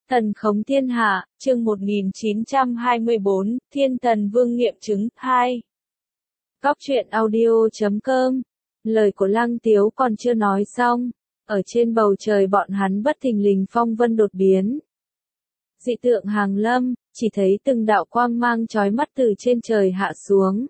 Thần khống thiên hạ, chương 1924, Thiên Thần Vương nghiệm chứng, 2. Góc truyện audio.com. Lời của Lăng Tiếu còn chưa nói xong, ở trên bầu trời bọn hắn bất thình lình phong vân đột biến. Dị tượng hàng lâm, chỉ thấy từng đạo quang mang chói mắt từ trên trời hạ xuống.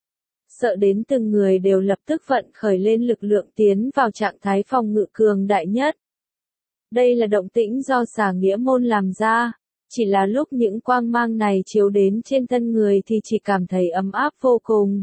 Sợ đến từng người đều lập tức vận khởi lên lực lượng tiến vào trạng thái phòng ngự cường đại nhất. Đây là động tĩnh do Xà Nghĩa Môn làm ra, chỉ là lúc những quang mang này chiếu đến trên thân người thì chỉ cảm thấy ấm áp vô cùng.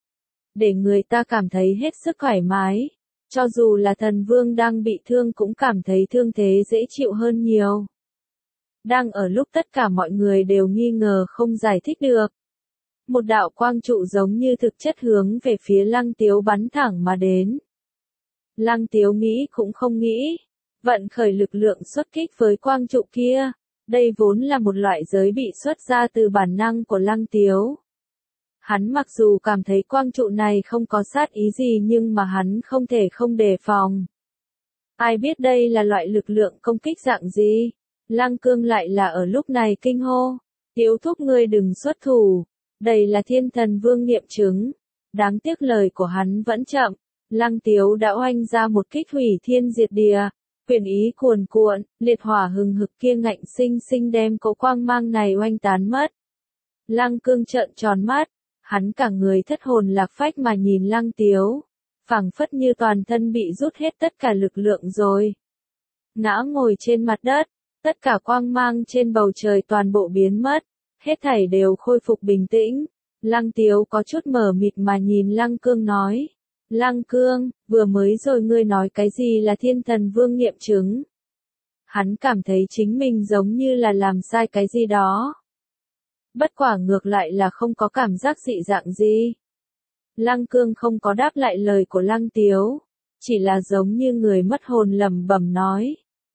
Để người ta cảm thấy hết sức thoải mái, cho dù là thần vương đang bị thương cũng cảm thấy thương thế dễ chịu hơn nhiều. Đang ở lúc tất cả mọi người đều nghi ngờ không giải thích được. Một đạo quang trụ giống như thực chất hướng về phía Lăng Tiếu bắn thẳng mà đến. Lăng Tiếu nghĩ cũng không nghĩ. Vận khởi lực lượng xuất kích với quang trụ kia, đây vốn là một loại giới bị xuất ra từ bản năng của Lăng Tiếu. Hắn mặc dù cảm thấy quang trụ này không có sát ý gì nhưng mà hắn không thể không đề phòng. Ai biết đây là loại lực lượng công kích dạng gì? Lăng Cương lại là ở lúc này kinh hô. Tiếu thúc ngươi đừng xuất thủ, đây là Thiên Thần Vương nghiệm chứng. Đáng tiếc lời của hắn vẫn chậm, Lăng Tiếu đã oanh ra một kích hủy thiên diệt địa. Quyền ý cuồn cuộn, liệt hỏa hừng hực kia ngạnh sinh sinh đem cỗ quang mang này oanh tán mất. Lăng Cương trợn tròn mắt, hắn cả người thất hồn lạc phách mà nhìn Lăng Tiếu, phảng phất như toàn thân bị rút hết tất cả lực lượng rồi. Ngã ngồi trên mặt đất, tất cả quang mang trên bầu trời toàn bộ biến mất, hết thảy đều khôi phục bình tĩnh. Lăng Tiếu có chút mờ mịt mà nhìn Lăng Cương nói. Lăng Cương, vừa mới rồi ngươi nói cái gì là Thiên Thần Vương nghiệm chứng? Hắn cảm thấy chính mình giống như là làm sai cái gì đó. Bất quả ngược lại là không có cảm giác dị dạng gì. Lăng Cương không có đáp lại lời của Lăng Tiếu, chỉ là giống như người mất hồn lẩm bẩm nói.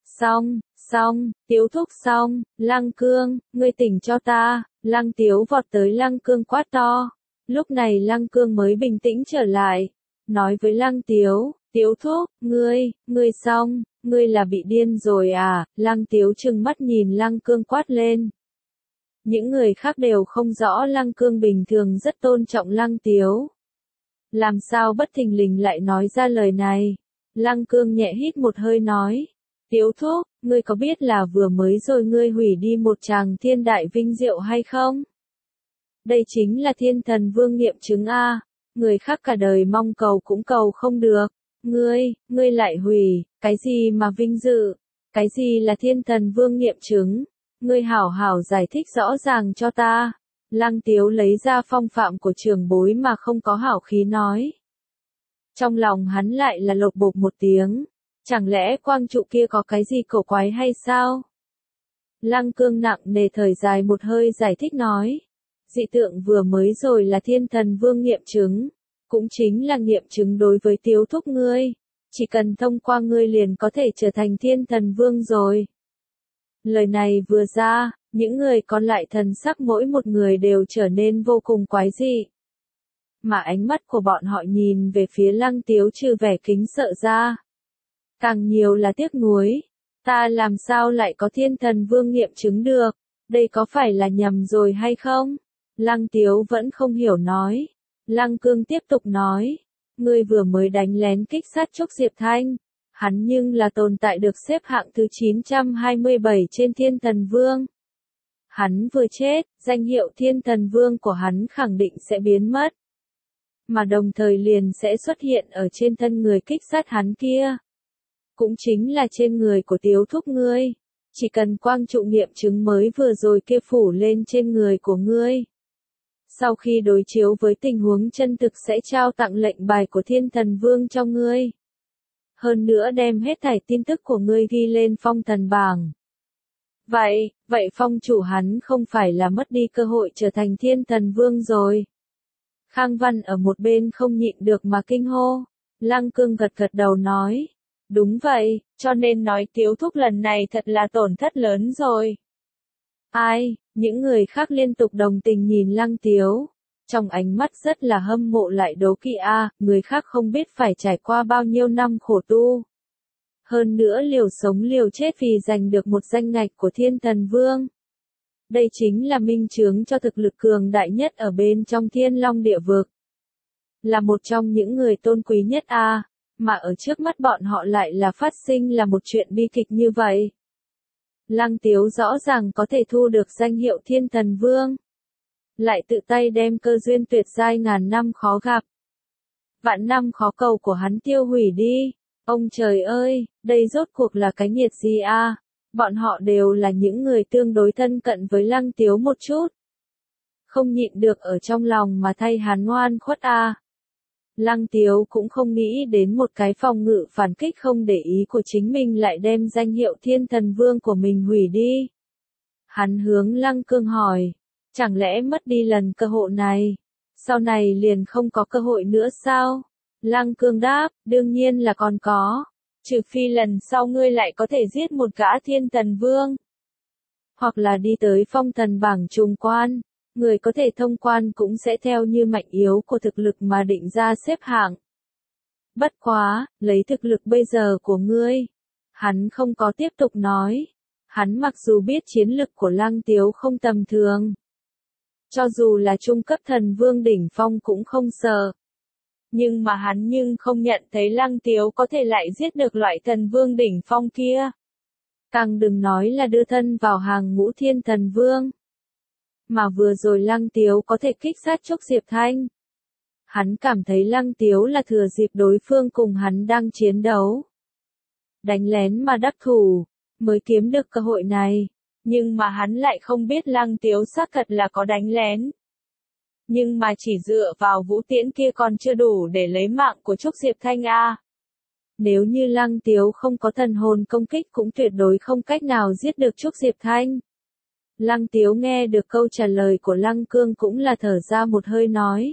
Xong, Tiếu thúc xong, Lăng Cương, ngươi tỉnh cho ta. Lăng Tiếu vọt tới Lăng Cương quát to. Lúc này Lăng Cương mới bình tĩnh trở lại. Nói với Lăng Tiếu, Tiếu thúc, ngươi xong, ngươi là bị điên rồi à? Lăng Tiếu trừng mắt nhìn Lăng Cương quát lên. Những người khác đều không rõ Lăng Cương bình thường rất tôn trọng Lăng Tiếu. Làm sao bất thình lình lại nói ra lời này? Lăng Cương nhẹ hít một hơi nói. Tiếu thúc, ngươi có biết là vừa mới rồi ngươi hủy đi một tràng thiên đại vinh diệu hay không? Đây chính là Thiên Thần Vương nghiệm chứng a. Người khác cả đời mong cầu cũng cầu không được. Ngươi lại hủy, cái gì mà vinh dự? Cái gì là Thiên Thần Vương nghiệm chứng? Ngươi hảo hảo giải thích rõ ràng cho ta. Lăng Tiếu lấy ra phong phạm của trưởng bối mà không có hảo khí nói. Trong lòng hắn lại là lột bột một tiếng. Chẳng lẽ quang trụ kia có cái gì cổ quái hay sao? Lăng Cương nặng nề thở dài một hơi giải thích nói. Dị tượng vừa mới rồi là Thiên Thần Vương nghiệm chứng, cũng chính là nghiệm chứng đối với Tiếu thúc ngươi, chỉ cần thông qua ngươi liền có thể trở thành Thiên Thần Vương rồi. Lời này vừa ra, những người còn lại thần sắc mỗi một người đều trở nên vô cùng quái dị. Mà ánh mắt của bọn họ nhìn về phía Lăng Tiếu trừ vẻ kính sợ ra. Càng nhiều là tiếc nuối, ta làm sao lại có Thiên Thần Vương nghiệm chứng được, đây có phải là nhầm rồi hay không? Lăng Tiếu vẫn không hiểu nói. Lăng Cương tiếp tục nói. Ngươi vừa mới đánh lén kích sát Trúc Diệp Thanh. Hắn nhưng là tồn tại được xếp hạng thứ 927 trên Thiên Thần Vương. Hắn vừa chết, danh hiệu Thiên Thần Vương của hắn khẳng định sẽ biến mất. Mà đồng thời liền sẽ xuất hiện ở trên thân người kích sát hắn kia. Cũng chính là trên người của Tiếu thúc ngươi. Chỉ cần quang trụ nghiệm chứng mới vừa rồi kia phủ lên trên người của ngươi. Sau khi đối chiếu với tình huống chân thực sẽ trao tặng lệnh bài của Thiên Thần Vương cho ngươi. Hơn nữa đem hết thảy tin tức của ngươi ghi lên phong thần bảng. Vậy phong chủ hắn không phải là mất đi cơ hội trở thành Thiên Thần Vương rồi. Khang Văn ở một bên không nhịn được mà kinh hô. Lăng Cương gật gật đầu nói. Đúng vậy, cho nên nói Tiếu thúc lần này thật là tổn thất lớn rồi. Ai, những người khác liên tục đồng tình nhìn Lăng Tiếu. Trong ánh mắt rất là hâm mộ lại đố kỵ a, người khác không biết phải trải qua bao nhiêu năm khổ tu. Hơn nữa liều sống liều chết vì giành được một danh ngạch của Thiên Thần Vương. Đây chính là minh chứng cho thực lực cường đại nhất ở bên trong Thiên Long địa vực. Là một trong những người tôn quý nhất mà ở trước mắt bọn họ lại là phát sinh là một chuyện bi kịch như vậy. Lăng Tiếu rõ ràng có thể thu được danh hiệu Thiên Thần Vương. Lại tự tay đem cơ duyên tuyệt giai ngàn năm khó gặp, vạn năm khó cầu của hắn tiêu hủy đi. Ông trời ơi, đây rốt cuộc là cái nhiệt gì Bọn họ đều là những người tương đối thân cận với Lăng Tiếu một chút. Không nhịn được ở trong lòng mà thay hắn ngoan khuất Lăng Tiếu cũng không nghĩ đến một cái phòng ngự phản kích không để ý của chính mình lại đem danh hiệu Thiên Thần Vương của mình hủy đi. Hắn hướng Lăng Cương hỏi, chẳng lẽ mất đi lần cơ hội này, sau này liền không có cơ hội nữa sao? Lăng Cương đáp, đương nhiên là còn có, trừ phi lần sau ngươi lại có thể giết một gã Thiên Thần Vương. Hoặc là đi tới phong thần bảng trùng quan, người có thể thông quan cũng sẽ theo như mạnh yếu của thực lực mà định ra xếp hạng. Bất quá, lấy thực lực bây giờ của ngươi. Hắn không có tiếp tục nói. Hắn mặc dù biết chiến lực của Lăng Tiếu không tầm thường. Cho dù là trung cấp thần vương đỉnh phong cũng không sợ. Nhưng mà hắn không nhận thấy Lăng Tiếu có thể lại giết được loại thần vương đỉnh phong kia. Càng đừng nói là đưa thân vào hàng ngũ Thiên Thần Vương. Mà vừa rồi Lăng Tiếu có thể kích sát Trúc Diệp Thanh. Hắn cảm thấy Lăng Tiếu là thừa dịp đối phương cùng hắn đang chiến đấu. Đánh lén mà đắc thủ, mới kiếm được cơ hội này. Nhưng mà hắn lại không biết Lăng Tiếu xác thật là có đánh lén. Nhưng mà chỉ dựa vào vũ tiễn kia còn chưa đủ để lấy mạng của Trúc Diệp Thanh Nếu như Lăng Tiếu không có thần hồn công kích cũng tuyệt đối không cách nào giết được Trúc Diệp Thanh. Lăng Tiếu nghe được câu trả lời của Lăng Cương cũng là thở ra một hơi nói.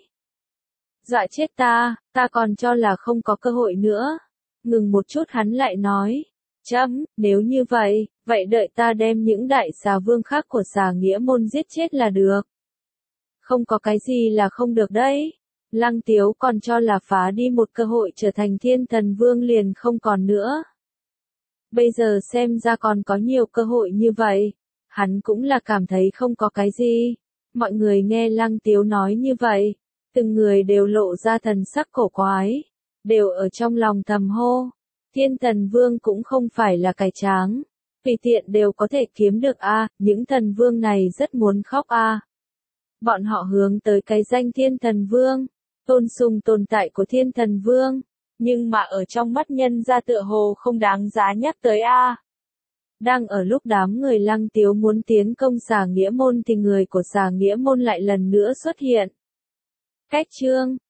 Dọa chết ta còn cho là không có cơ hội nữa. Ngừng một chút hắn lại nói. Nếu như vậy đợi ta đem những đại xà vương khác của xà nghĩa môn giết chết là được. Không có cái gì là không được đấy. Lăng Tiếu còn cho là phá đi một cơ hội trở thành Thiên Thần Vương liền không còn nữa. Bây giờ xem ra còn có nhiều cơ hội như vậy. Hắn cũng là cảm thấy không có cái gì. Mọi người nghe Lăng Tiếu nói như vậy. Từng người đều lộ ra thần sắc cổ quái. Đều ở trong lòng thầm hô. Thiên Thần Vương cũng không phải là cái tráng. Tùy tiện đều có thể kiếm được những thần vương này rất muốn khóc Bọn họ hướng tới cái danh Thiên Thần Vương. Tôn sùng tồn tại của Thiên Thần Vương. Nhưng mà ở trong mắt nhân gia tựa hồ không đáng giá nhắc tới Đang ở lúc đám người Lăng Tiếu muốn tiến công xà nghĩa môn thì người của xà nghĩa môn lại lần nữa xuất hiện. Cách chương